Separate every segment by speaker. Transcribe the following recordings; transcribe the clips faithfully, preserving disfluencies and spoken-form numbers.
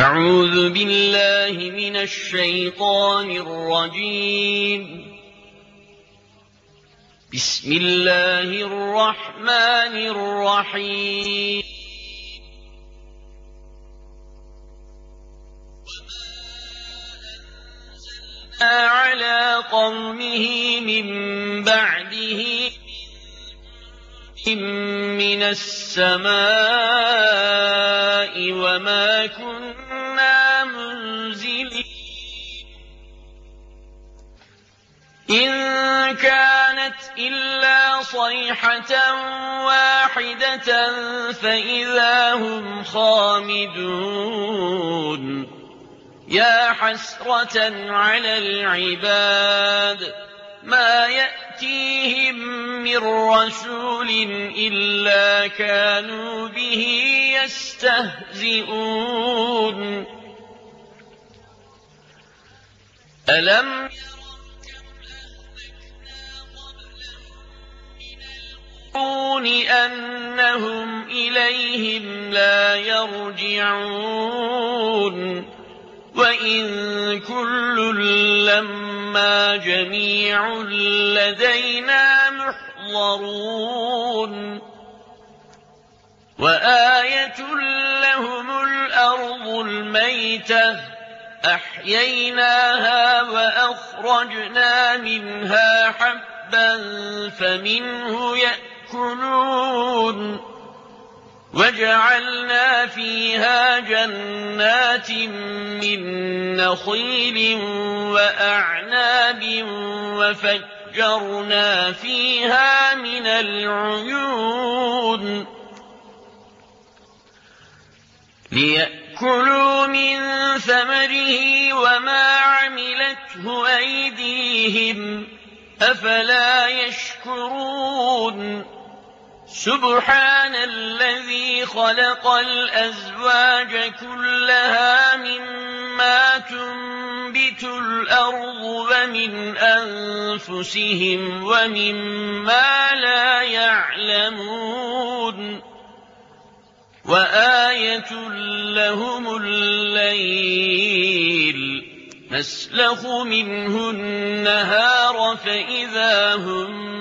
Speaker 1: أعوذ بالله من الشيطان الرجيم. بسم الله الرحمن الرحيم. على قومه من بعده من السماء وما كنا منزلين إن كانت إلا صيحة واحدة فإذا هم خامدون. يا حسرة على العباد ما يأتيهم من رسول إلا كانوا به يستهزئون. ألم يرون أنهم إليهم لا يرجعون وإن كل لما جميع لدينا محضرون. وآية لهم الأرض الميتة أحييناها وأخرجنا منها حبا فمنه يأكلون وجعلنا فيها جنات من نخيل وأعناب وفجرنا فيها من العيون ليأكلوا من ثمره وما عملته أيديهم أفلا يشكرون. سبحان الذي خلق الأزواج كلها مما تنبت الأرض ومن أنفسهم ومما لا يعلمون. وآية لهم الليل نسلخ منه النهار فإذا هم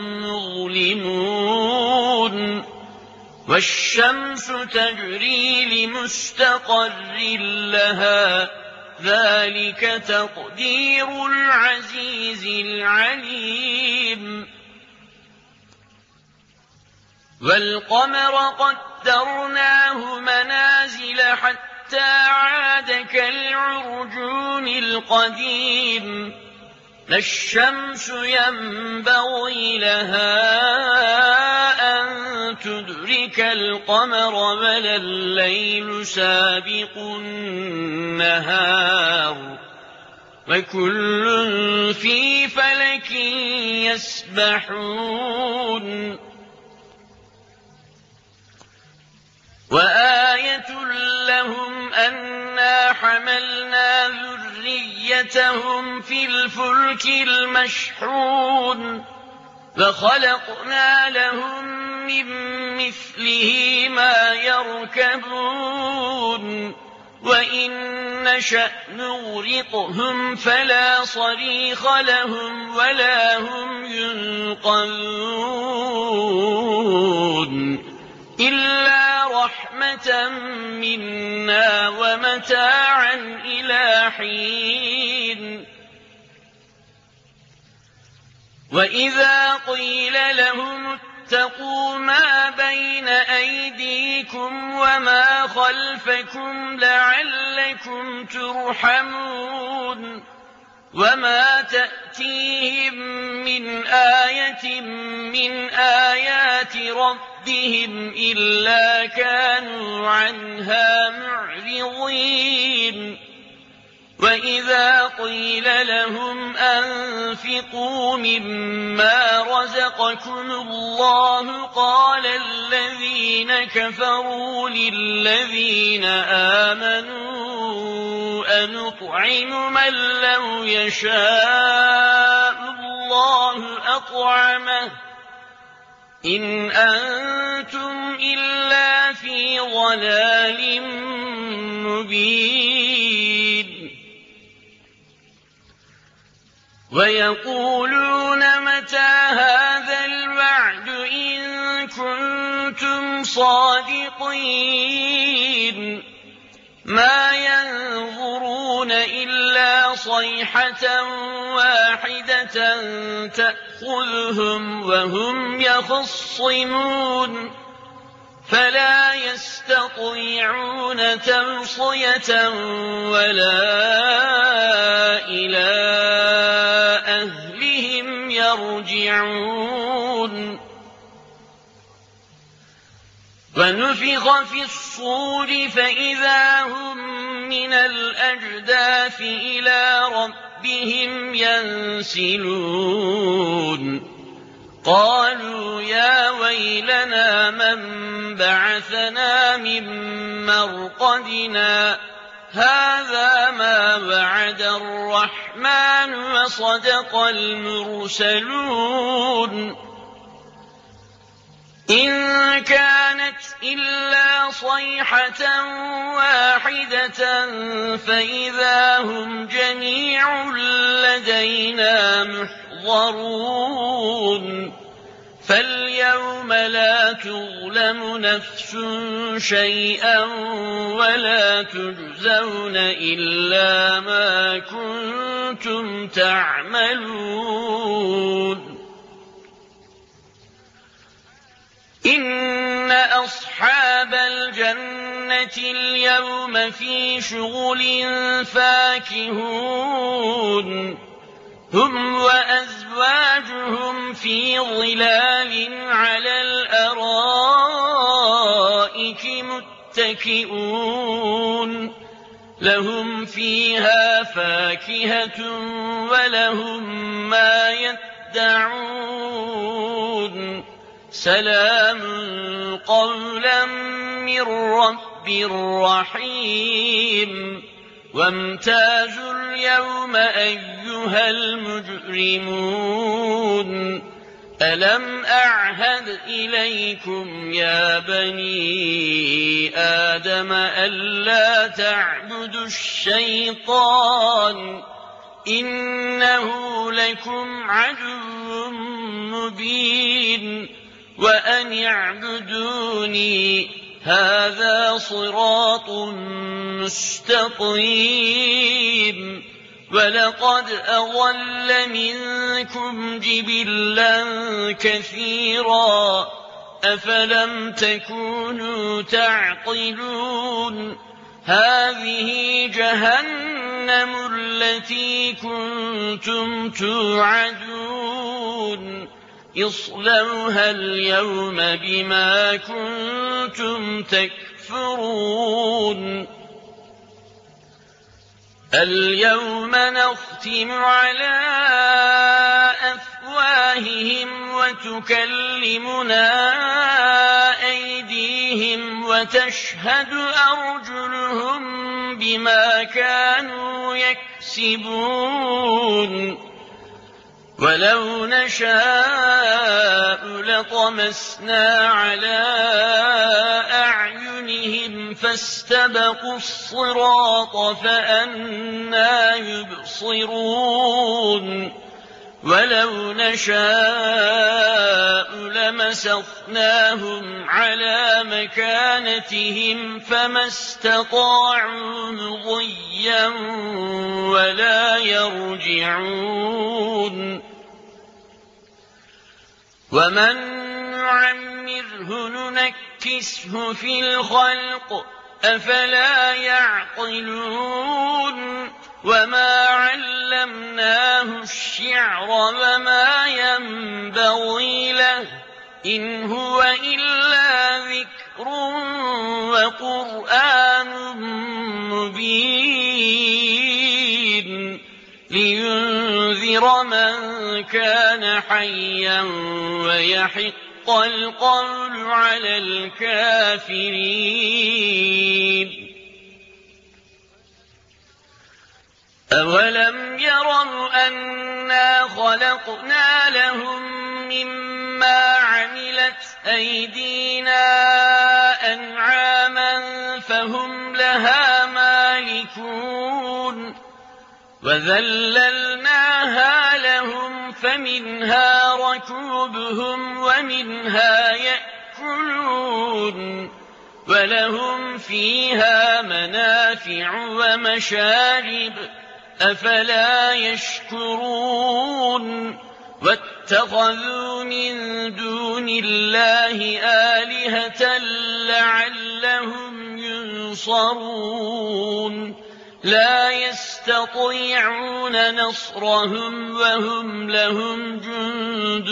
Speaker 1: مظلمون. والشمس تجري لمستقر لها ذلك تقدير العزيز العليم. والقمر قدرناه منازل حتى عاد كالعرجون القديم. لا الشمس ينبغي لها أن تدرك القمر ولا الليل سابق النهار وكل في فلك يسبحون. وآية لهم أنا حملنا ذريتهم في الفلك المشحون وخلقنا لهم من مثله ما يركبون وإن نشأ نغرقهم فلا صريخ لهم ولا هم ينقذون إلا رحمة منا ومتاعا إلى حين. وإذا قيل لهم اتقوا ما بين أيديكم وما خلفكم لعلكم ترحمون. وما تأتيهم من آية من آيات ربهم إلا كانوا عنها معرضين. وإذا قيل لهم أنفقوا مما رزقكم الله قال الذين كفروا للذين آمنوا أنطعم من لو يشاء الله أطعمه إن أنتم إلا في ضلال مبين. ويقولون متى هذا الوعد إن كنتم صادقين ما ينظرون إلا صيحة واحدة تأخذهم وهم يخصمون فلا يستطيعون توصية ولا إلى أهلهم يرجعون ونفخ في الصور فإذا هم من الأجداث إلى ربهم ينسلون قالوا يا ويلنا من بعثنا من مرقدنا هذا ما وعد الرحمن وصدق المرسلون إن كانت إلا صيحة واحدة فإذا هم جميع لدينا محضرون فاليوم لا تظلم نفس شيئا ولا تجزون إلا ما كنتم تعملون إن أصحاب الجنة اليوم في شغل فاكهون هم وأزواجهم في ظلال على الأرائك متكئون لهم فيها فاكهة ولهم ما يدعون سلام قولا من رب رحيم وامتازوا اليوم أيها المجرمون ألم أعهد إليكم يا بني آدم ألا تعبدوا الشيطان إنه لكم عدو مبين وأن اعبدوني هذا صراط مستقيم ولقد أضل منكم جبلا كثيرا أفلم تكونوا تعقلون هذه جهنم التي كنتم توعدون اصلوها اليوم بما كنتم تكفرون اليوم نختم على أفواههم وتكلمنا أيديهم وتشهد أرجلهم بما كانوا يكسبون ولو نشاء لطمسنا على أعينهم فاستبقوا الصراط فأنى يبصرون ولو نشاء لمسخناهم على مكانتهم فما استطاعوا مضيا ولا يرجعون ومن نعمره ننكسه في الخلق أفلا يعقلون وما علمناه الشعر وما ينبغي له إن هو إلا ذكر وقرآن مبين لينذر من كان حيا ويحق القول على الكافرين أولم يروا أنا خلقنا لهم مما عملت أيدينا أنعاما فهم لها مالكون وذللناها ومنها ركوبهم ومنها يأكلون ولهم فيها منافع ومشارب أفلا يشكرون واتخذوا من دون الله آلهة لعلهم ينصرون لا يستطيعون نصرهم وهم لهم جند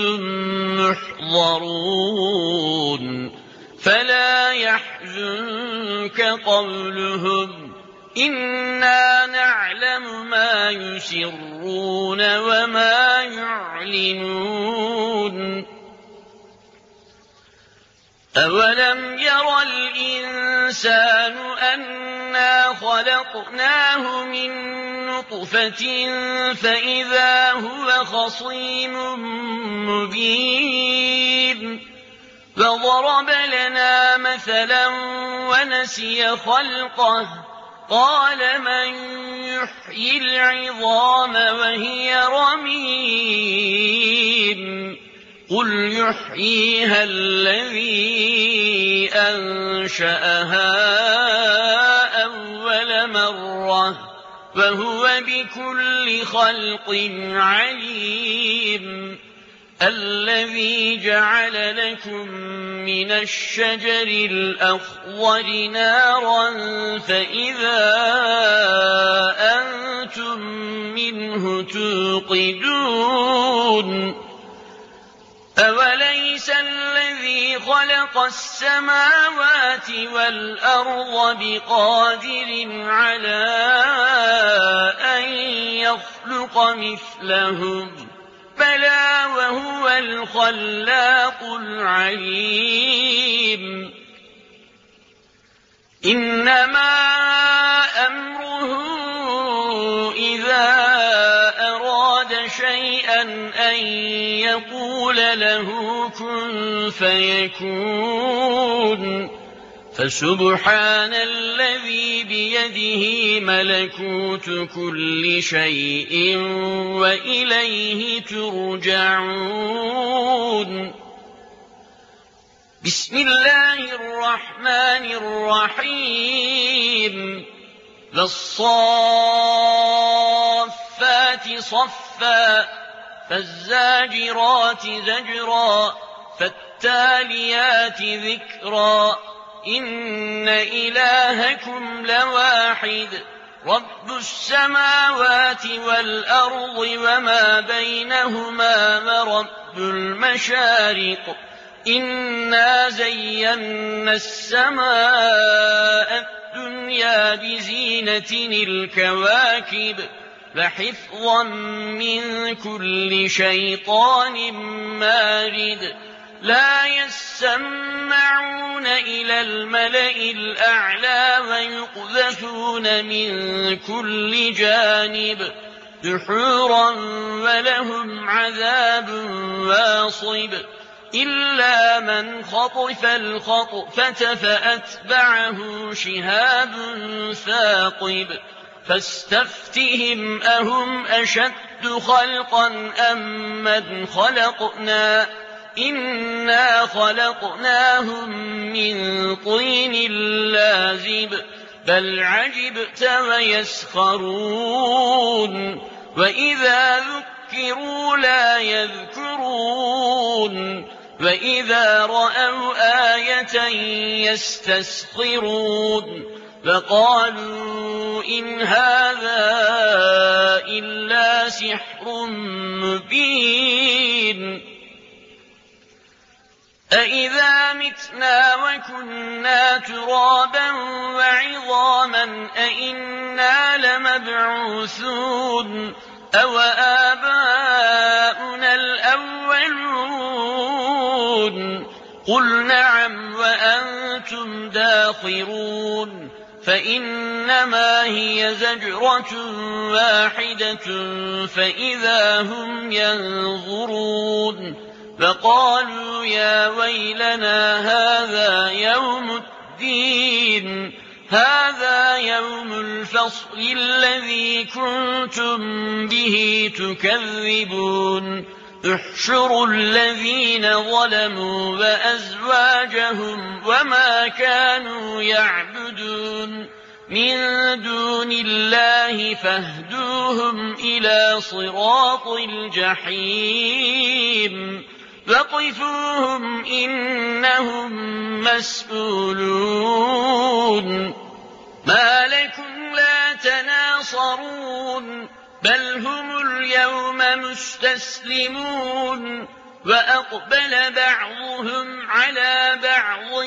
Speaker 1: محضرون فلا يحزنك قولهم إنا نعلم ما يسرون وما يعلنون أولم ير الإنسان أنا خلقناه من نطفة فإذا هو خصيم مبين وضرب لنا مثلا ونسي خلقه قال من يحيي العظام وهي رميم قل يحييها الذي أنشأها أول مرة وهو بكل خلق عليم الذي جعل لكم من الشجر الأخضر نارا فإذا أنتم منه توقدون أوليس الذي خلق السماوات والأرض بقادر على أن يخلق مثلهم بلى وهو الخلاق العليم إنما أمره إذا أراد شيئا أن يقول له كن فيكون فسبحان الذي بيده ملكوت كل شيء وإليه ترجعون بسم الله الرحمن الرحيم والصافات صفا فالزاجرات زجرا فالتاليات ذكرا إن إلهكم لواحد رب السماوات والأرض وما بينهما ورب المشارق إنا زينا السماء الدنيا بزينة الكواكب وحفظا من كل شيطان مارد لا يسمعون إلى الملأ الأعلى ويقذفون من كل جانب دحورا ولهم عذاب واصب إلا من خطف الخطفة فأتبعه شهاب ثاقب فاستفتهم أهم أشد خلقا أم من خلقنا إنا خلقناهم من طين لازب بل عجبت ويسخرون وإذا ذكروا لا يذكرون وإذا رأوا آية يستسخرون فقالوا إن هذا إلا سحر مبين أإذا متنا وكنا ترابا وعظاما أإنا لمبعوثون أو آباؤنا الأولون قل نعم وأنتم داخرون فإنما هي زجرة واحدة فإذا هم ينظرون فقالوا يا ويلنا هذا يوم الدين هذا يوم الفصل الذي كنتم به تكذبون احشروا الذين ظلموا وأزواجهم وما كانوا يعبدون من دون الله فاهدوهم إلى صراط الجحيم وقفوهم إنهم مسؤولون ما لكم لا تناصرون بل هم اليوم مستسلمون وأقبل بعضهم على بعض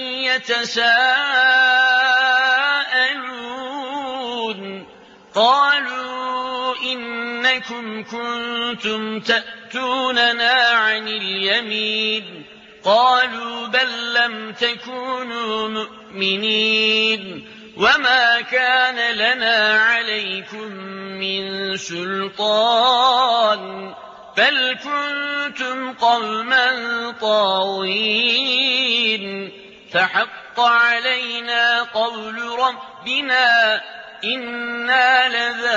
Speaker 1: يتساءلون قالوا إنكم كنتم تأتوننا عن اليمين قالوا بل لم تكونوا مؤمنين وما كان لنا عليكم من سلطان بل كنتم قوما طاغين فحق علينا قول ربنا إنا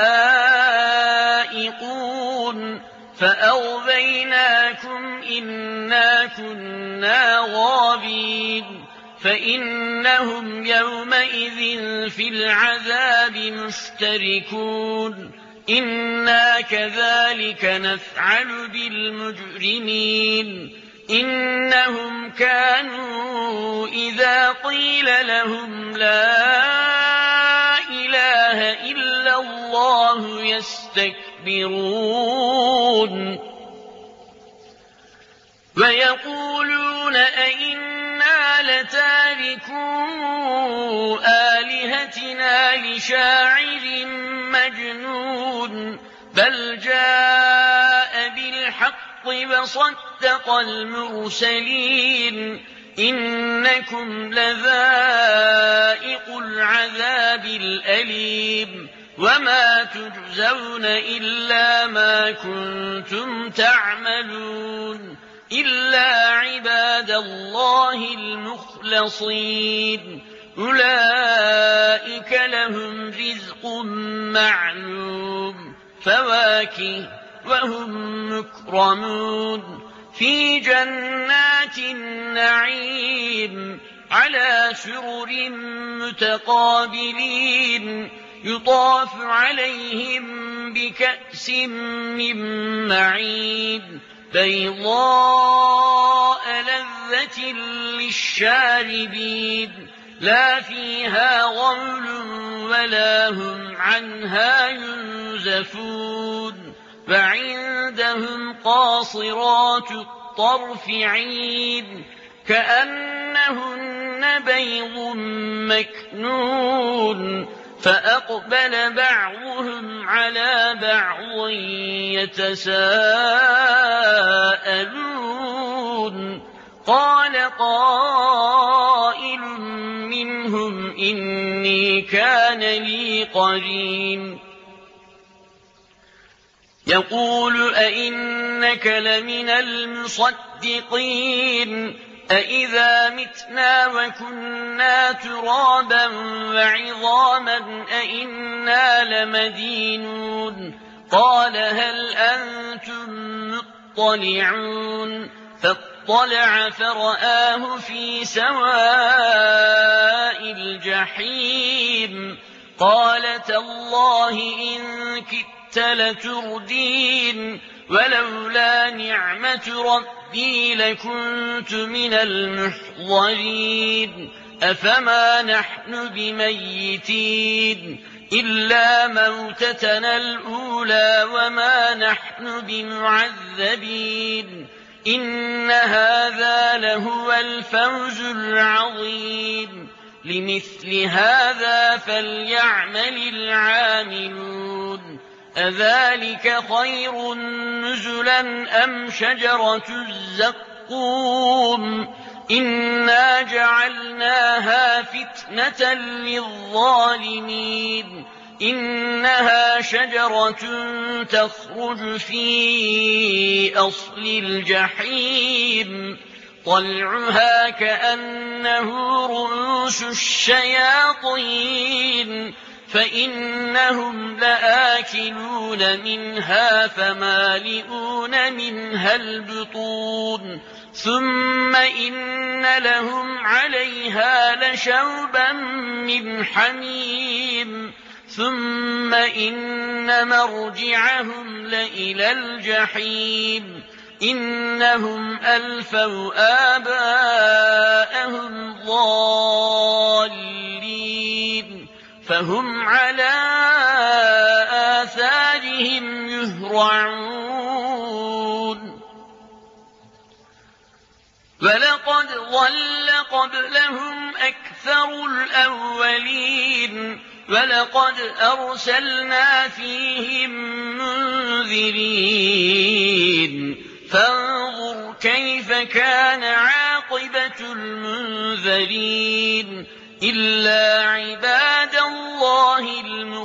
Speaker 1: لذائقون فأغويناكم إنا كنا غابين فإنهم يومئذ في العذاب مشتركون إنا كذلك نفعل بالمجرمين إنهم كانوا إذا قيل لهم لا إله إلا الله يستكبرون ويقولون أئنا لتاركو آلهتنا لشاعر مجنون بل جاء بالحق وصدق المرسلين إنكم لذائق العذاب الأليم وما تجزون إلا ما كنتم تعملون إلا عباد الله المخلصين أولئك لهم رزق معلوم فواكه وهم مكرمون في جنات النعيم على سرر متقابلين يطاف عليهم بكأس من معين بيضاء لذة للشاربين لا فيها غول ولا هم عنها ينزفون وعندهم قاصرات الطرف عين كأنهن بيض مكنون فأقبل بعضهم على بعض يتساءلون قال قائل منهم إني كان لي قرين يقول أئنك لمن المصدقين أئذا متنا وكنا ترابا وعظاما أئنا لمدينون قال هل أنتم مطلعون فاطلع فرآه في سواء الجحيم قال تالله إن كدت لتردين ولولا نعمة ربي لكنت من المحضرين أفما نحن بميتين إلا موتتنا الأولى وما نحن بمعذبين إن هذا لهو الفوز العظيم لمثل هذا فليعمل العاملون أذلك خير نزلا أم شجرة الزقوم إنا جعلناها فتنة للظالمين إنها شجرة تخرج في أصل الجحيم طلعها كأنه رؤوس الشياطين فإنهم لآكلون منها فمالئون منها البطون ثم إن لهم عليها لشوبا من حميم ثم إن مرجعهم لإلى الجحيم إنهم ألفوا آباءهم ضالين فهم على آثارهم يهرعون ولقد ضل قبلهم أكثر الأولين ولقد أرسلنا فيهم منذرين فانظر كيف كان عاقبة المنذرين إلا عباد الله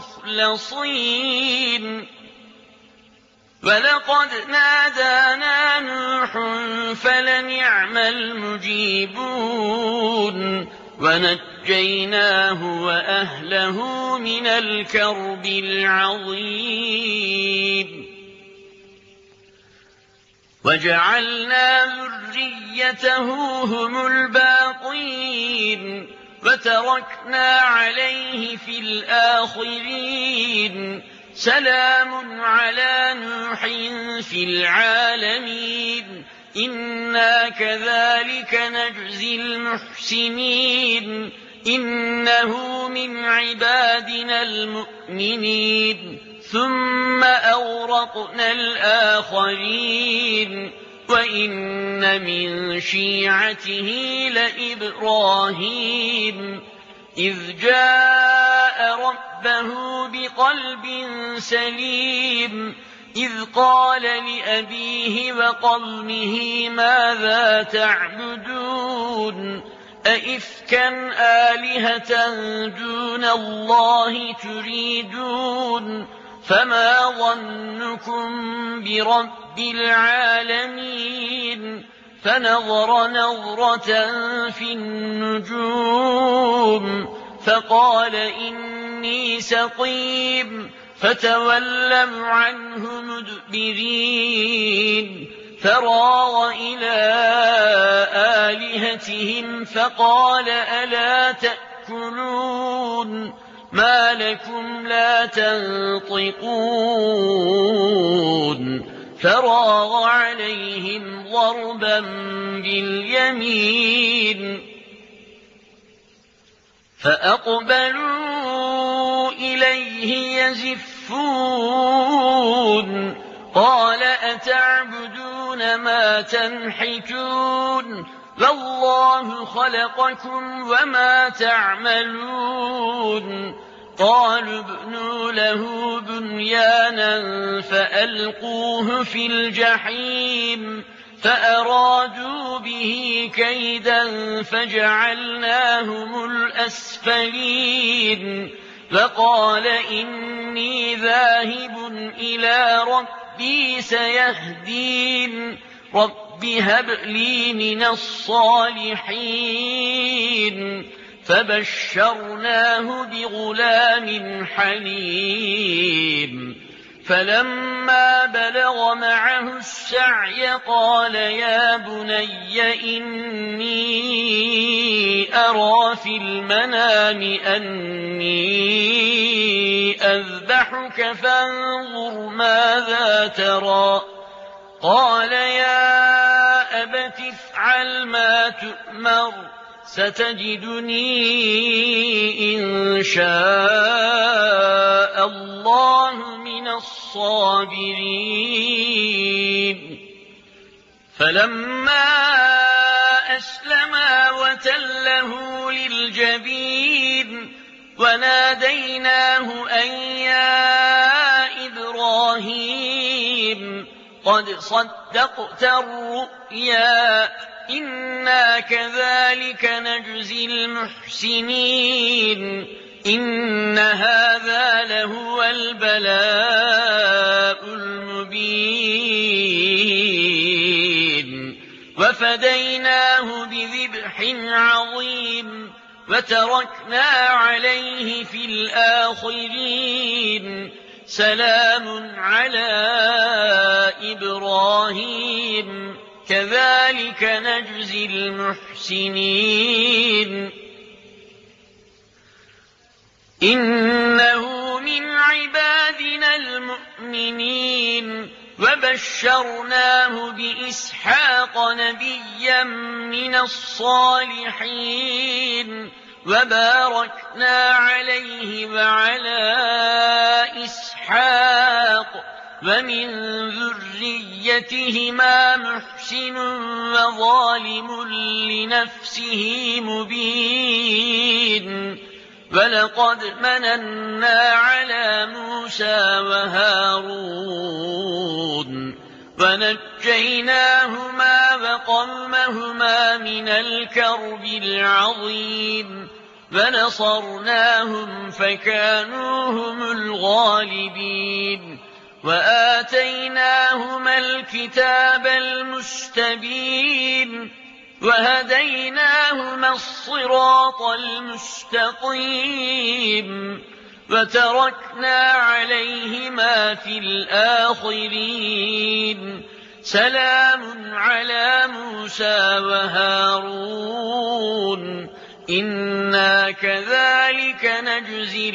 Speaker 1: المخلصين ولقد نادانا نوح فلنعم المجيبون ونجيناه وأهله من الكرب العظيم وجعلنا ذريته هم الباقين وتركنا عليه في الآخرين سلام على نوح في العالمين إنا كذلك نجزي المحسنين إنه من عبادنا المؤمنين ثم أورقنا الآخرين وإن من شيعته لإبراهيم إذ جاء ربه بقلب سليم إذ قال لأبيه وقومه ماذا تعبدون أئفكا آلهة دون الله تريدون فما ظنكم برب العالمين فنظر نظرة في النجوم فقال إني سقيم فتولوا عنه مدبرين فراغ إلى آلهتهم فقال ألا تأكلون ما لكم لا تنطقون فراغ عليهم ضربا باليمين فأقبلوا إليه يزفون قال أتعبدون ما تنحتون والله خلقكم وما تعملون قالوا ابنوا له بنيانا فألقوه في الجحيم فأرادوا به كيدا فجعلناهم الأسفلين وقال إني ذاهب إلى ربي سيهدين رب هب لي من الصالحين فبشرناه بغلام حليم فلما بلغ معه السعي قال يا بني إني أرى في المنام أني أذبحك فانظر ماذا ترى قال يا أبت افعل ما تؤمر ستجدني إن شاء الله من الصابرين فلما أسلما وتله للجبين وناديناه أن يا إبراهيم قد صدقت الرؤيا إنا كذلك نجزي المحسنين إن هذا لهو البلاء المبين وفديناه بذبح عظيم وتركنا عليه في الآخرين سلام على إبراهيم كذلك نجزي المحسنين إنه من عبادنا المؤمنين وبشرناه بإسحاق نبيا من الصالحين وباركنا عليه وعلى إسحاق ومن ذريتهما محسن وظالم لنفسه مبين ولقد مننا على موسى وهارون ونجيناهما وقومهما من الكرب العظيم ونصرناهم فكانوا هم الغالبين وآتيناهما الكتاب المستبين وهديناهما الصراط المستقيم وتركنا عليهما في الآخرين سلام على موسى وهارون إنا كذلك نجزي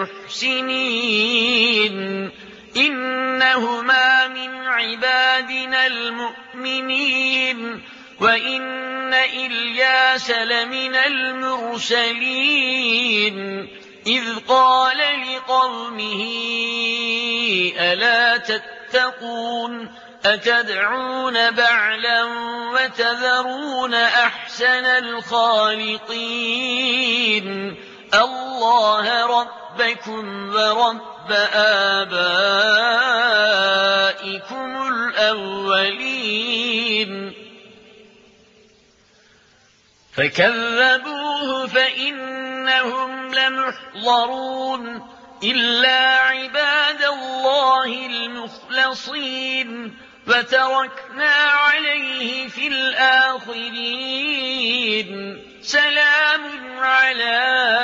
Speaker 1: المحسنين إنهما من عبادنا المؤمنين وإن إلياس لمن المرسلين إذ قال لقومه ألا تتقون أتدعون بعلا وتذرون أحسن الخالقين الله ربكم ورب آبائكم الأولين فكذبوه فإنهم لمحضرون إلا عباد الله المخلصين وتركنا عليه في الآخرين سلام على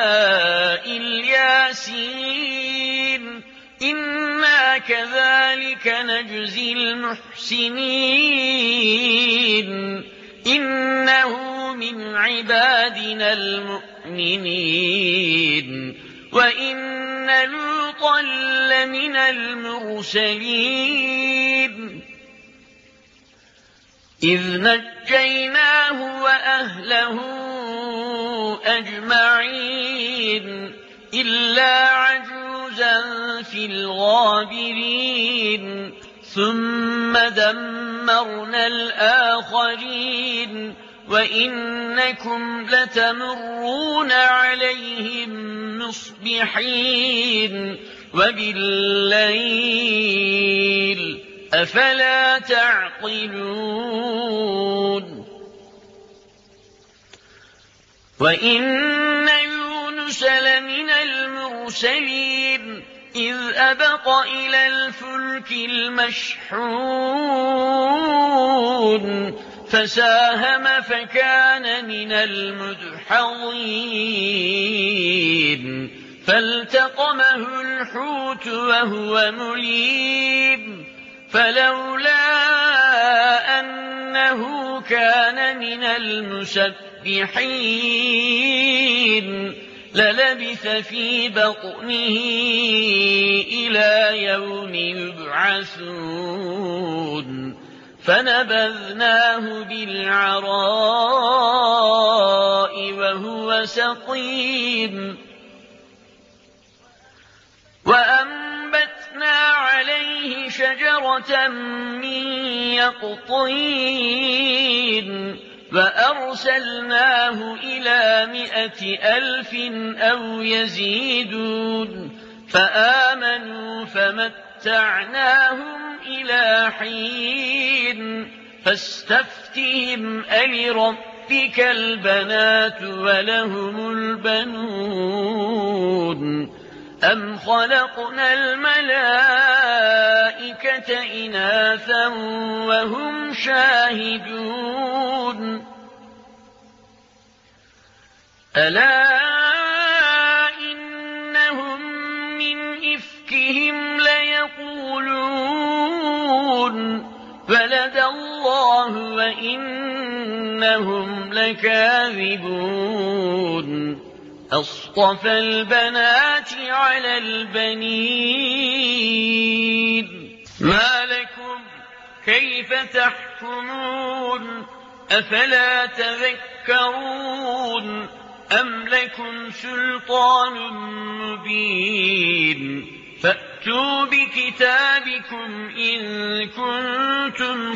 Speaker 1: الياسين إنا كذلك نجزي المحسنين إنه من عبادنا المؤمنين وإن لوطا لمن المرسلين إذ نجيناه وأهله أجمعين إلا عجوزا في الغابرين ثم دمرنا الآخرين وإنكم لتمرون عليهم مصبحين وبالليل أفلا تعقلون وإن يونس لمن المرسلين إذ أبق إلى الفلك المشحون فساهم فكان من المدحضين فالتقمه الحوت وهو مليم فلولا أنه كان من المسبحين للبث في بطنه إلى يوم يبعثون فنبذناه بالعراء وهو سقيم وأنبتنا عليه شجرة من يقطين وأرسلناه إلى مائة ألف أو يزيدون فآمنوا فمتعناهم إلى حين فاستفتهم ألربك البنات ولهم البنون أم خلقنا الملائكة إناثا وهم شاهدون ألا يقولون ولد الله وإنهم لكاذبون أصطفى البنات على البنين ما لكم كيف تحكمون أفلا تذكرون أم لكم سلطان مبين فأتوا بكتابكم إن كنتم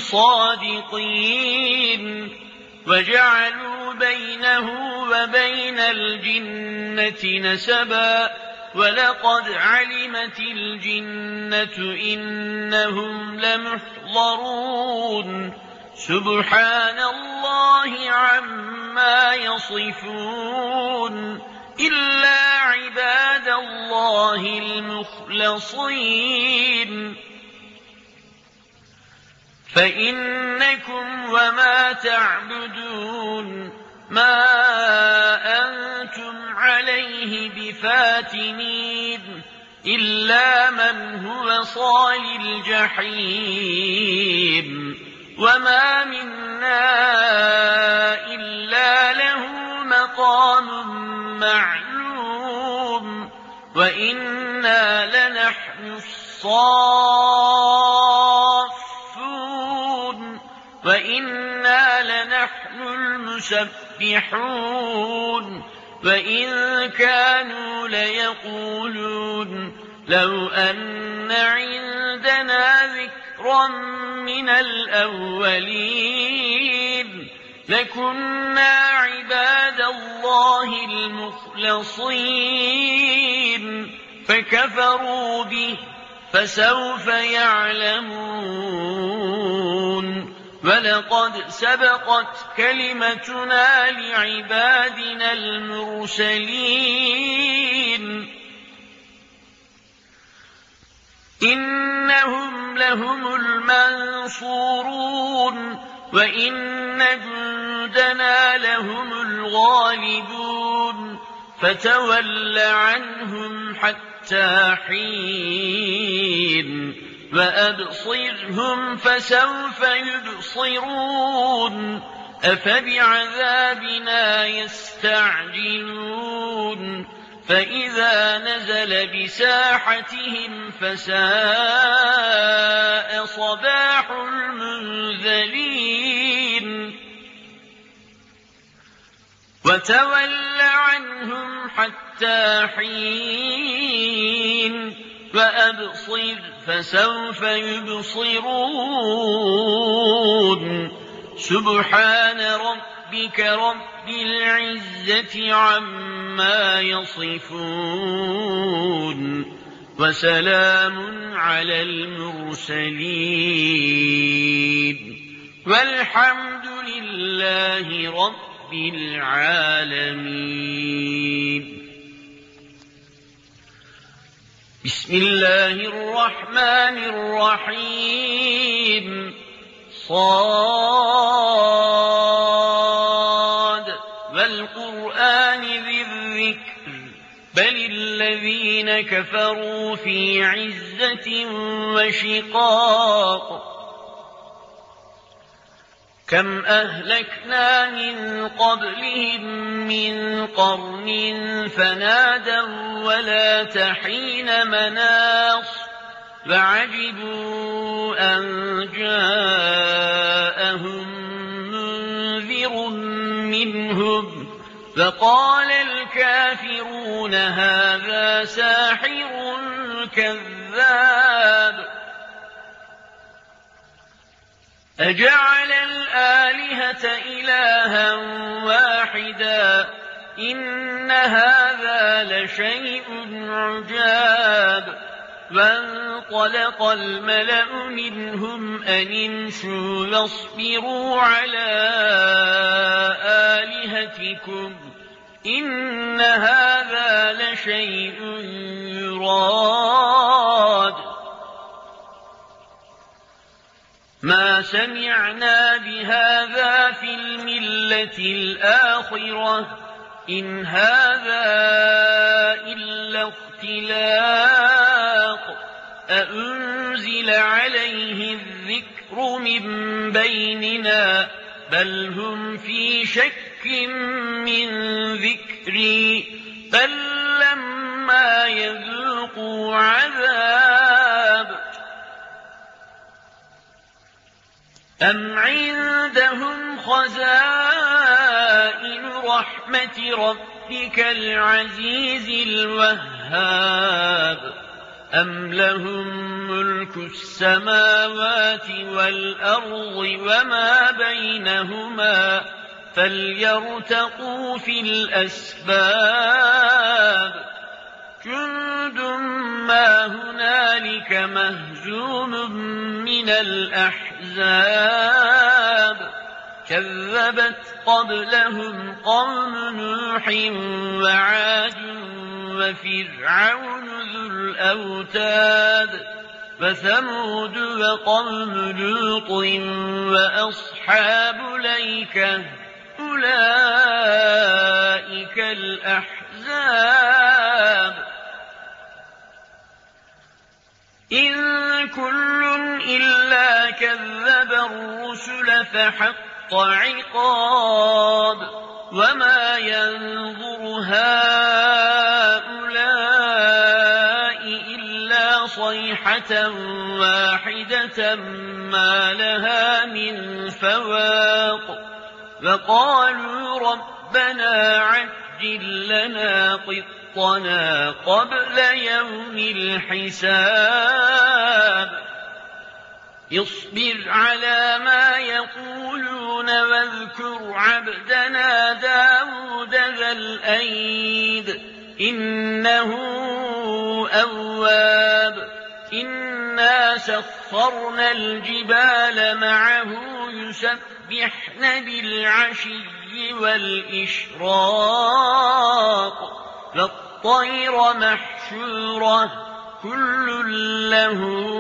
Speaker 1: صادقين وجعلوا بينه وبين الجنة نسبا ولقد علمت الجنة إنهم لمحضرون سبحان الله عما يصفون إلا عباد الله المخلصين فإنكم وما تعبدون ما أنتم عليه بفاتنين إلا من هو صال الجحيم وما منا إلا له مقام معلوم وإنا لنحن الصافون وإنا لنحن المسبحون وإن كانوا ليقولون لو أن عندنا ذكرا من الأولين لكنا عباد الله المخلصين فكفروا به فسوف يعلمون ولقد سبقت كلمتنا لعبادنا المرسلين إنهم لهم المنصورون وإن جندنا لهم الغالبون فتول عنهم حتى حين وأبصرهم فسوف يبصرون أفبعذابنا يستعجلون فإذا نزل بساحتهم فساء صباح المنذرين وتول عنهم حتى حين وأبصر فسوف يبصرون سبحان ربك رب العزة عما يصفون وسلام على المرسلين والحمد لله رب العالمين. بسم الله الرحمن الرحيم. صاد والقرآن ذي الذكر بل الذين كفروا في عزة وشقاق كم أهلكنا من قبلهم من قرن فنادوا ولا تحين مناص فعجبوا أن جاءهم منذر منهم فقال الكافرون هذا ساحر كذاب أجعل الآلهة إلها واحدا إن هذا لشيء عجاب. وانطلق الملأ منهم أن امشوا واصبروا على آلهتكم إن هذا لشيء يراد ما سمعنا بهذا في الملة الآخرة إن هذا إلا اختلاق أأنزل عليه الذكر من بيننا بل هم في شك من ذكري بل لما يذوقوا عذاب أم عندهم خزائن رحمة ربك العزيز الوهاب أم لهم ملك السماوات والأرض وما بينهما فليرتقوا في الأسباب جند ما هنالك مهزوم من الأحزاب كذبت قبلهم قوم نوح وعاد وفرعون ذو الأوتاد وثمود وقوم لوط وأصحاب الأيكة أولئك الأحزاب إن كل إلا كذب الرسل فحق عقاب وما ينظر هؤلاء إلا صيحة واحدة ما لها من فواق وقالوا ربنا عجل لنا قطنا قبل يوم الحساب اصبر على ما يقولون واذكر عبدنا داود ذا الأيد إنه أواب إنا سخرنا الجبال معه يسبحن بالعشي والإشراق والطير محشورة كل له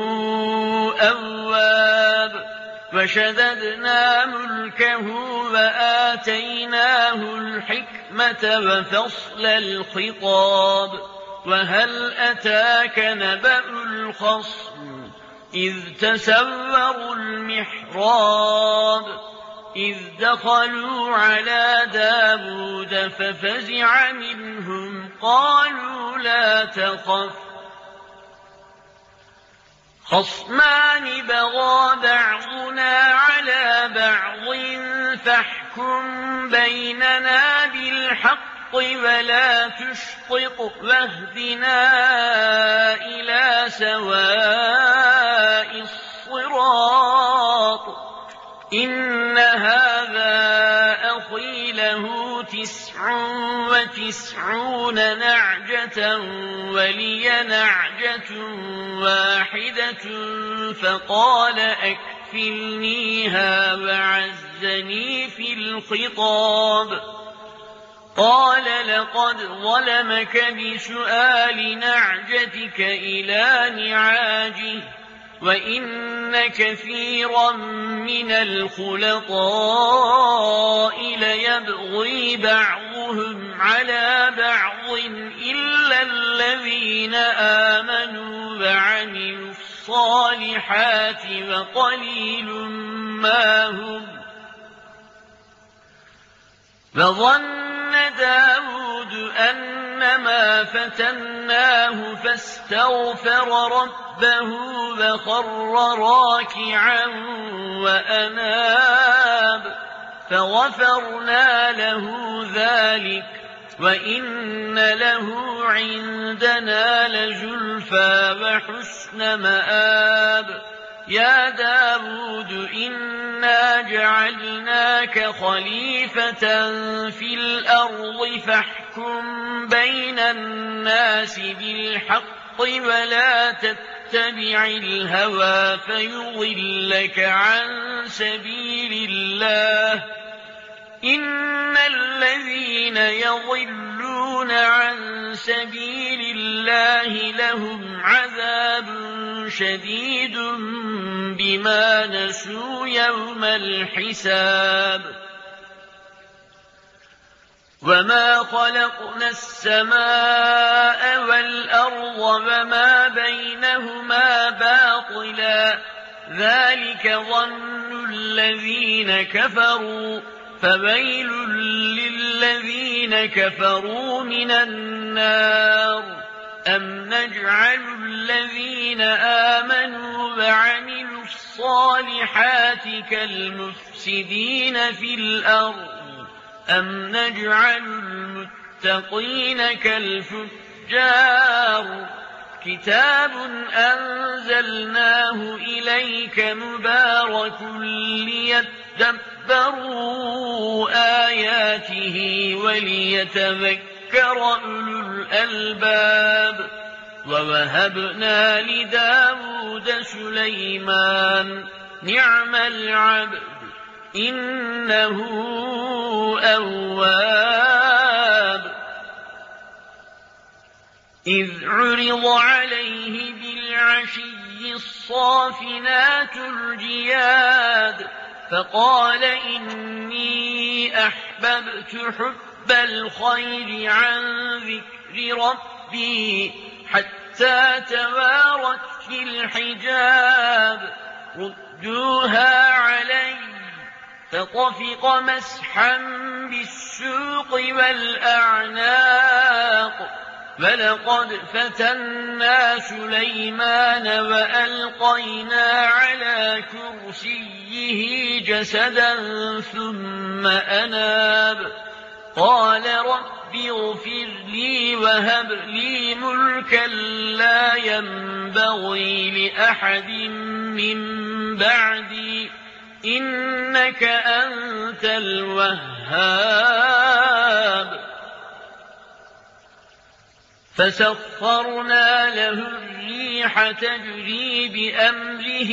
Speaker 1: أواب وشددنا ملكه وآتيناه الحكمة وفصل الخطاب وهل أتاك نبأ الخصم إذ تسوروا المحراب إذ دخلوا على داود ففزع منهم قالوا لا تخف خصمان بغى بعضنا على بعض فاحكم بيننا بالحق ولا تشطط واهدنا إلى سواء الصراط إن هذا أخي له تسع وتسعون نعجة ولي نعجة واحدة فقال أكفلنيها وعزني في الخطاب قال لقد ظلمك بسؤال نعجتك إلى نعاجه وإن كثيرا من الخلطاء ليبغي بعضهم على بعض إلا الذين آمنوا وعملوا الصالحات وقليل ما هم وظن داود أنما فتناه فاستغفر ربه وخر راكعا وأناب فغفرنا له ذلك وإن له عندنا لزلفى وحسن مآب يا داود إنا جعلناك خليفة في الأرض فاحكم بين الناس بالحق ولا تتبع الهوى فيضلك عن سبيل الله إن الذين يضلون عن سبيل الله لهم عذاب شديد بما نسوا يوم الحساب وما خلقنا السماء والأرض وما بينهما باطلا ذلك ظن الذين كفروا فويل للذين كفروا من النار أم نجعل الذين آمنوا وعملوا الصالحات كالمفسدين في الأرض أم نجعل المتقين كالفجار كتاب أنزلناه إليك مبارك ليدبروا آياته وليتذكر أولو الألباب ووهبنا لداود سليمان نعم العبد إنه أواب إذ عرض عليه بالعشي الصافنات الجياد فقال إني أحببت حب الخير عن ذكر ربي حتى توارت في الحجاب ردوها علي فطفق مسحا بالسوق والأعناق فلقد فتنا سليمان وألقينا على كرسيه جسدا ثم أناب قال رب اغفر لي وهب لي ملكا لا ينبغي لأحد من بعدي إنك أنت الوهاب فسخرنا له الريح تجري بأمره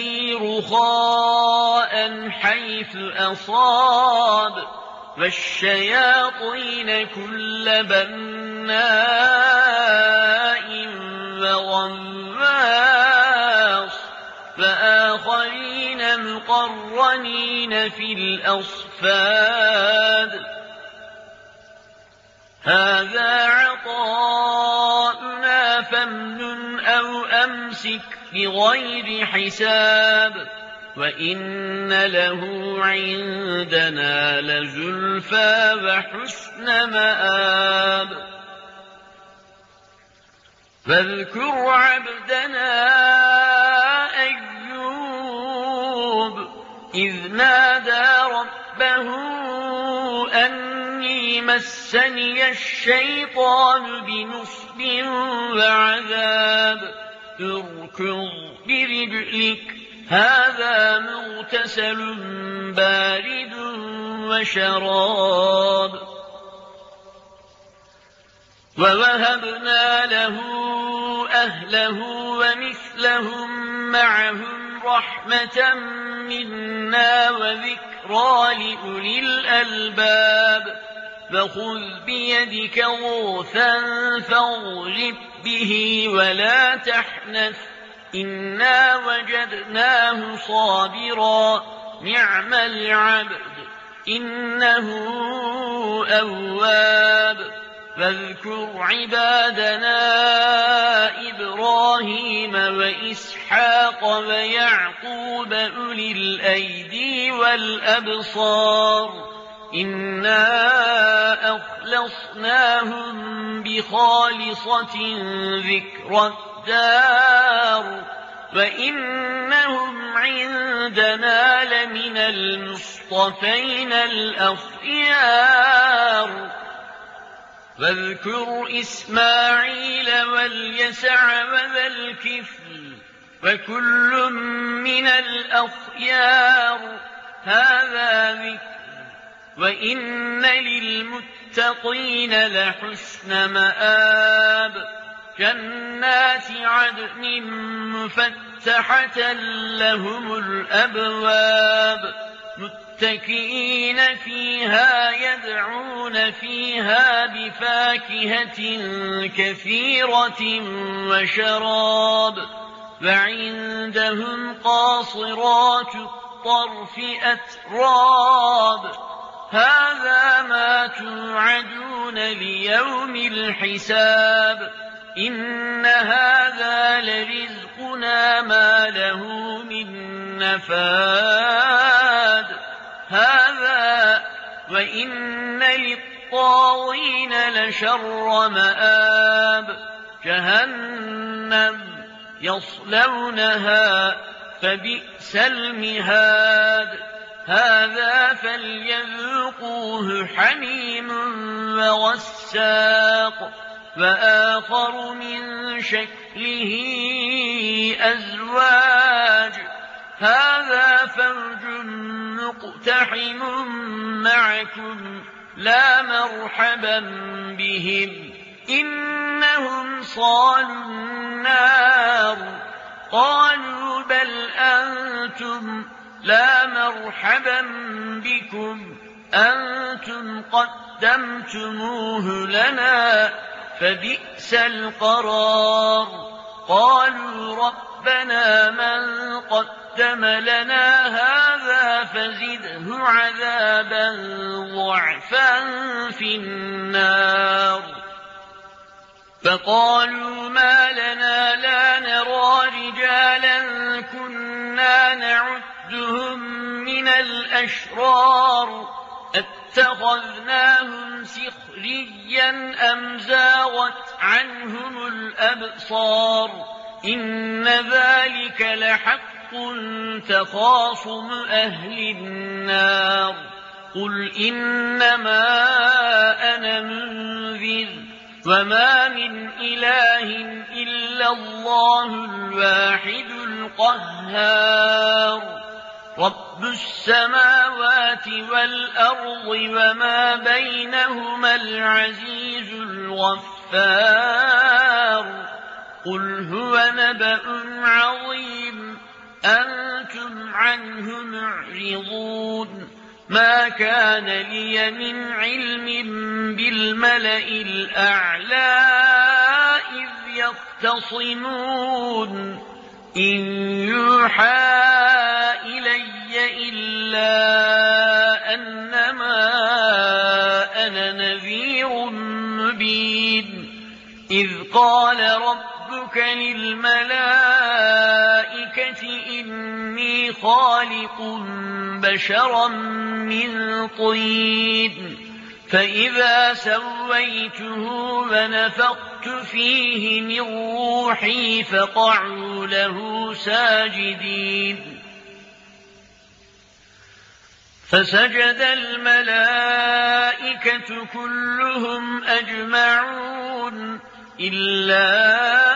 Speaker 1: رخاء حيث أصاب والشياطين كل بناء وغواص فآخرين مقرنين في الأصفاد هذا عطاؤنا فامنن أو أمسك بغير حساب وإن له عندنا لزلفى وحسن مآب فاذكر عبدنا أيوب إذ نادى ربه أني مسني الشيطان بنصب وعذاب اركض برجلك هذا مغتسل بارد وشراب ووهبنا له أهله ومثلهم معهم رحمة منا وذكرى لأولي الألباب فخذ بيدك غوثا فاضرب به ولا تحنث إنا وجدناه صابرا نعم العبد إنه أواب فاذكر عبادنا إبراهيم وإسحاق ويعقوب أولي الأيدي والأبصار إنا أخلصناهم بخالصة ذكر الدار وإنهم عندنا لمن المصطفين الأخيار واذكر إسماعيل واليسع وذا الكفل وكل من الأخيار هذا ذكر وإن للمتقين لحسن مآب جنات عدن مفتحة لهم الأبواب متكئين فيها يدعون فيها بفاكهة كثيرة وشراب وعندهم قاصرات الطرف أتراب هذا ما توعدون ليوم الحساب إن هذا لرزقنا ما له من نفاد هذا وإن للطاغين لشر مآب جهنم يصلونها فبئس المهاد هذا فليذوقوه حميم وغساق وآخر من شكله أزواج هذا فوج مقتحم معكم لا مرحبا بهم إنهم صالوا النار قالوا بل أنتم لا مرحبا بكم أنتم قدمتموه لنا فبئس القرار قالوا ربنا من قدم لنا هذا فزده عذابا ضعفا في النار فقالوا ما لنا لا نرى رجالا كنا نعدهم من الأشرار اتخذناهم سخريا أم زاغت عنهم الأبصار إن ذلك لحق تخاصم أهل النار قل إنما أنا منذر وما من إله إلا الله الواحد القهار رب السماوات والأرض وما بينهما العزيز الغفار قل هو نبأ عظيم أنتم عنه معرضون ما كان لي من علم بالملأ الأعلى إذ يختصمون إن يوحى إلي إلا أنما أنا نذير مبين إذ قال ربك للملائكة إني خالق بشرا من طين فإذا سويته ونفخت فيه من روحي فقعوا له ساجدين فسجد الملائكة كلهم أجمعون إلا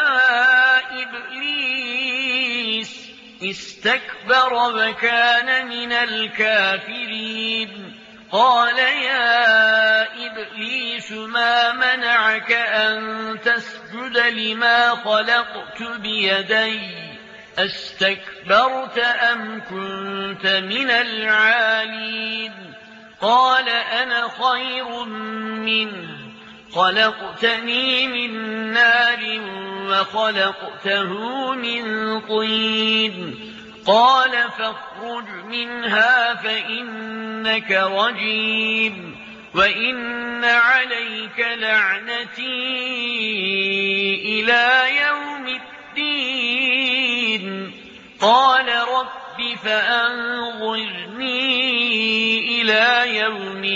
Speaker 1: إبليس استكبر وكان من الكافرين قال يا إبليس ما منعك أن تسجد لما خلقت بيدي استكبرت أم كنت من العالين قال أنا خير منه خلقتني من نار وخلقته من طين قال فاخرج منها فإنك رجيم وإن عليك لعنتي إلى يوم الدين قال رب فأنظرني إلى يوم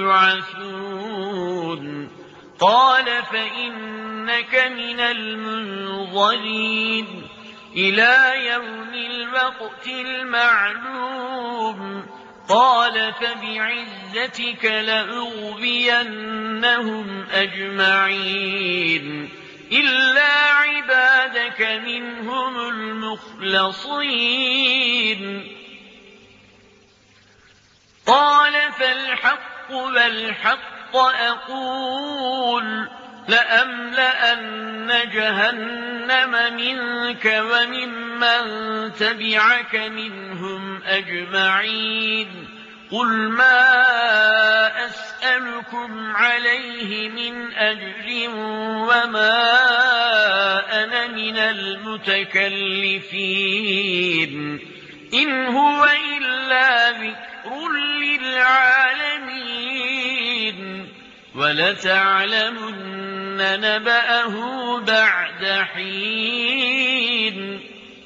Speaker 1: يبعثون قال فإنك من المنظرين إلى يوم الوقت المعلوم قال فبعزتك لأغوينهم أجمعين إلا عبادك منهم المخلصين قال فالحق والحق أقول لأملأن جهنم منك وممن تبعك منهم أجمعين قل ما أسألكم عليه من أجر وما أنا من المتكلفين إن هو إلا ذكر للعالمين وَلَتَعْلَمُنَّ نَبَأَهُ بَعْدَ حِينٍ.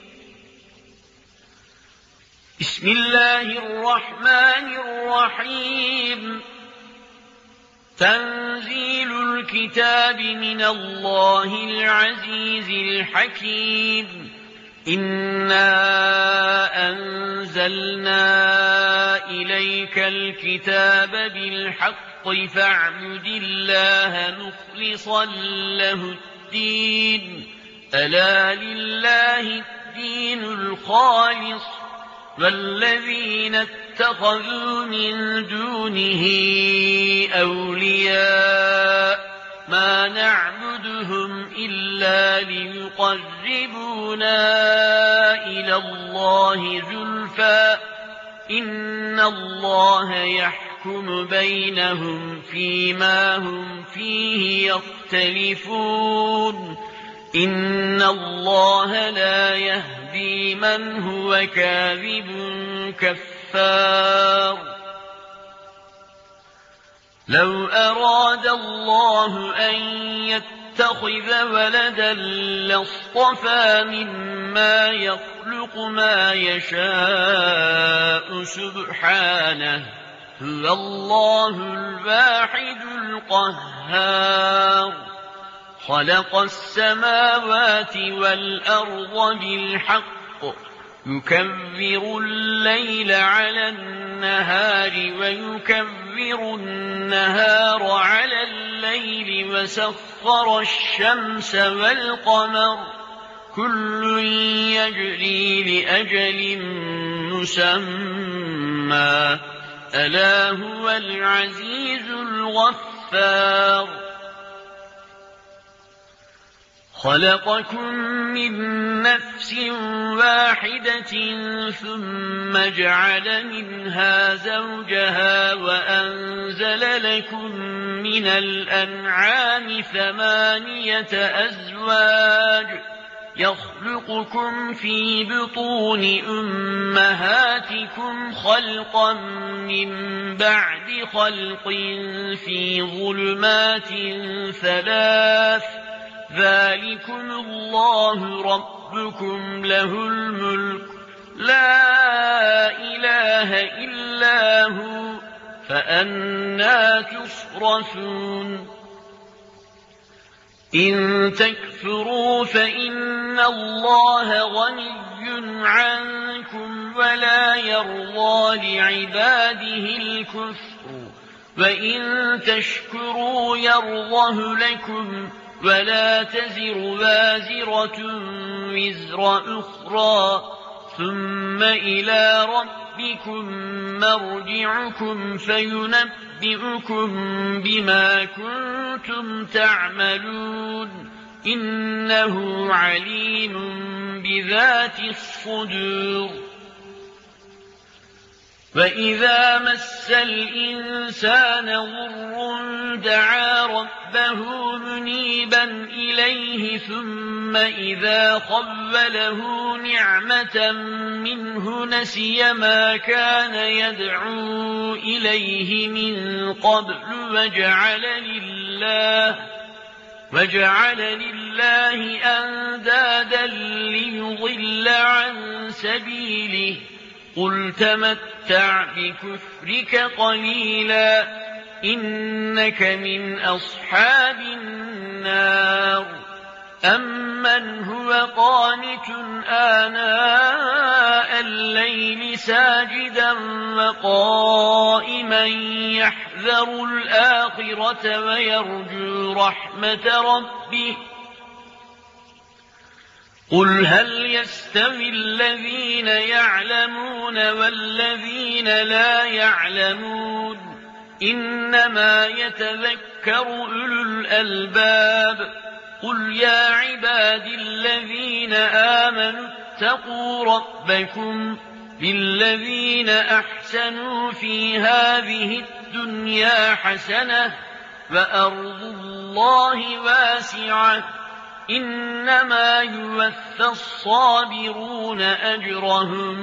Speaker 1: بسم الله الرحمن الرحيم. تنزيل الكتاب من الله العزيز الحكيم. إنا أنزلنا إليك الكتاب بالحق فاعبد الله مخلصا له الدين. ألا لله الدين الخالص والذين اتخذوا من دونه أولياء ما نعبدهم إلا ليقربونا إلى الله زلفى إن الله يحكم بينهم فيما هم فيه يختلفون. إن الله لا يهدي من هو كاذب كفار. لو أراد الله أن يتخذ ولدا لاصطفى مما يخلق ما يشاء سبحانه هو الله الواحد القهار. خلق السماوات والأرض بالحق يكبر الليل على النهار ويكبر النهار على الليل وسخر الشمس والقمر كل يجري لأجل مسمى ألا هو العزيز الغفار. خلقكم من نفس واحدة ثم جعل منها زوجها وأنزل لكم من الأنعام ثمانية أزواج يخلقكم في بطون أمهاتكم خلقا من بعد خلق في ظلمات ثلاث ذلكم الله ربكم له الملك لا إله إلا هو فأنى تصرفون. إن تكفروا فإن الله غني عنكم ولا يرضى لعباده الكفر وإن تشكروا يرضه لكم ولا تزر وازرة وزر أخرى ثم إلى ربكم مرجعكم فينبئكم بما كنتم تعملون إنه عليم بذات الصدور. وإذا مس الإنسان ضر دعا ربه منيبا إليه ثم إذا خوله نعمة منه نسي ما كان يدعو إليه من قبل وجعل لله وجعل لله أندادا ليضل عن سبيله قل تمتع بكفرك قليلا إنك من أصحاب النار. أمن هو قانت آناء الليل ساجدا وقائما يحذر الآخرة ويرجو رحمة ربه قل هل يستوي الذين يعلمون والذين لا يعلمون إنما يتذكر أولو الألباب. قل يا عبادي الذين آمنوا اتقوا ربكم للذين أحسنوا في هذه الدنيا حسنة وأرض الله واسعة إنما يوفى الصابرون أجرهم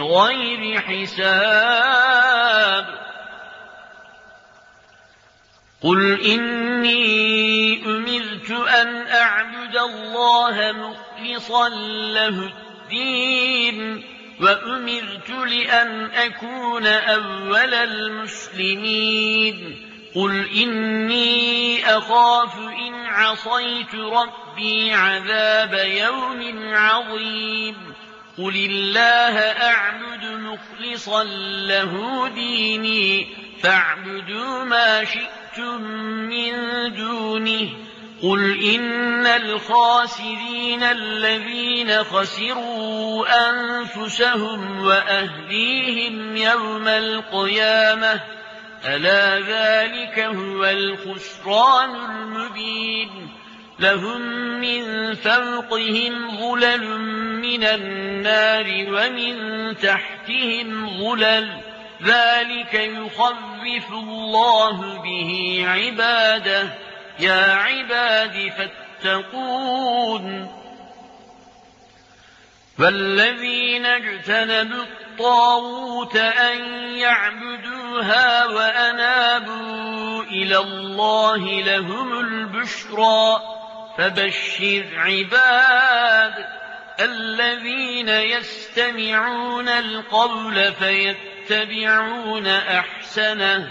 Speaker 1: بغير حساب. قل إني أمرت أن أعبد الله مخلصا له الدين وأمرت لأن أكون أول المسلمين قل إني أخاف إن عصيت ربي عذاب يوم عظيم قل الله أعبد مخلصا له ديني فاعبدوا ما شئتم من دونه قل إن الخاسرين الذين خسروا أنفسهم وأهليهم يوم القيامة ألا ذلك هو الخسران المبين لهم من فوقهم ظلل من النار ومن تحتهم ظلل ذلك يخوف الله به عباده يا عباد فاتقون والذين اجتنبوا الطاغوت أن يعبدوها وأنابوا إلى الله لهم البشرى فبشر عباد الذين يستمعون القول فيتبعون أحسنه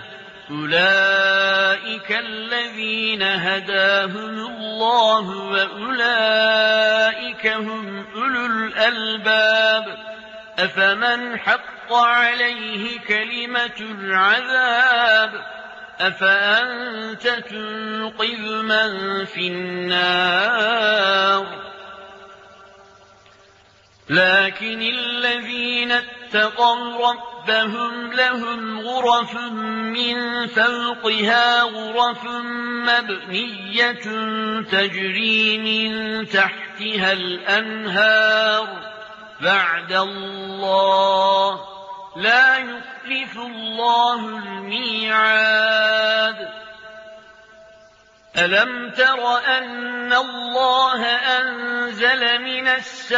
Speaker 1: أولئك الذين هداهم الله وأولئك هم أولو الألباب أفمن حق عليه كلمة العذاب أفأنت تنقذ من في النار لكن الذين اتقوا ربهم لهم غرف من فوقها غرف مبنية تجري من تحتها الأنهار بعد الله لا يخلف الله الميعاد ألم تر أن الله أنزل من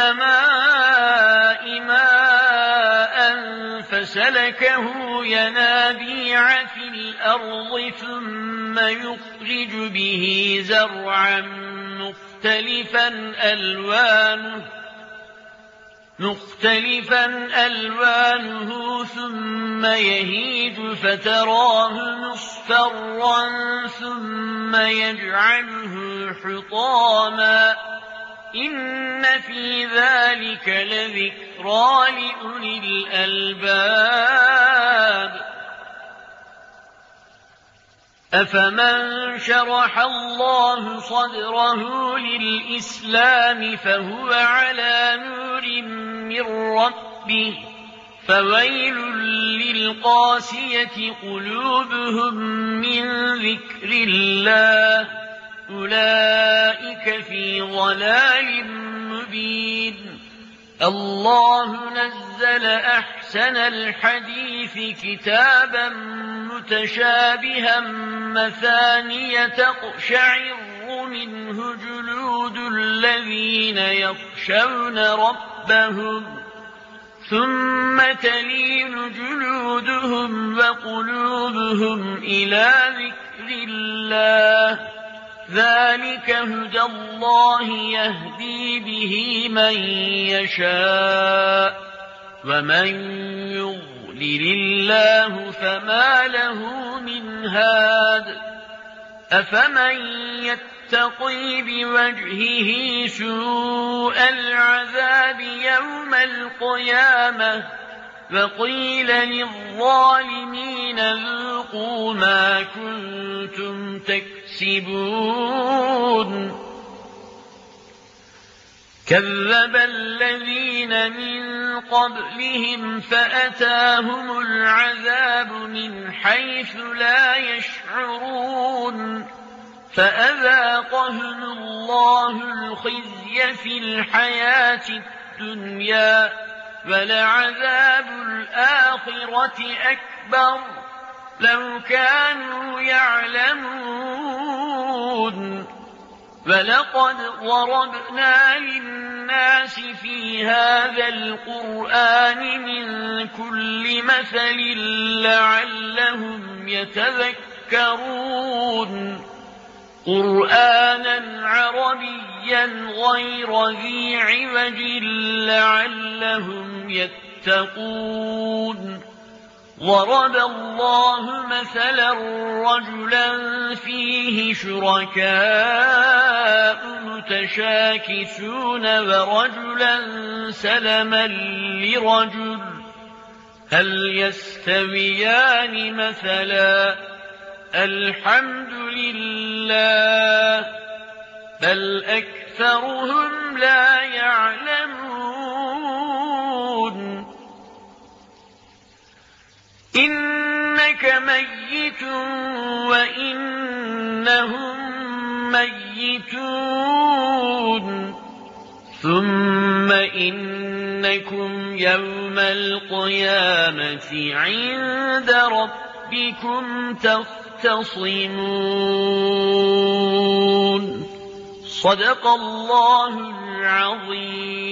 Speaker 1: السماء ماء فسلكه ينابيع في الأرض ثم يخرج به زرعا مختلفا ألوانه مختلفا ألوانه ثم يهيج فتراه مصفرا ثم يجعله حطاما إن في ذلك لذكرى لأولي الألباب أفمن شرح الله صدره للإسلام فهو على نور من ربه فويل للقاسية قلوبهم من ذكر الله أولئك في ضلال مبين الله نزل أحسن الحديث كتابا متشابها مثانية تقشعر منه جلود الذين يخشون ربهم ثم تلين جلودهم وقلوبهم إلى ذكر الله ذلك هدى الله يهدي به من يشاء ومن يضلل الله فما له من هاد أفمن يتقي بوجهه سوء العذاب يوم القيامة وقيل للظالمين ذوقوا ما كنتم تكسبون كذب الذين من قبلهم فأتاهم العذاب من حيث لا يشعرون فأذاقهم الله الخزي في الحياة الدنيا ولعذاب الآخرة أكبر لو كانوا يعلمون ولقد ضربنا للناس في هذا القرآن من كل مثل لعلهم يتذكرون يذكرون قرآنا عربيا غير ذي عوج لعلهم يتقون ضرب الله مثلا رجلا فيه شركاء متشاكسون ورجلا سلما لرجل هل يستويان مثلا الحمد لله بل أكثرهم لا يعلمون إنك ميت وإنهم ميتون ثم إنكم يوم القيامة عند ربكم تختصمون صدق الله العظيم.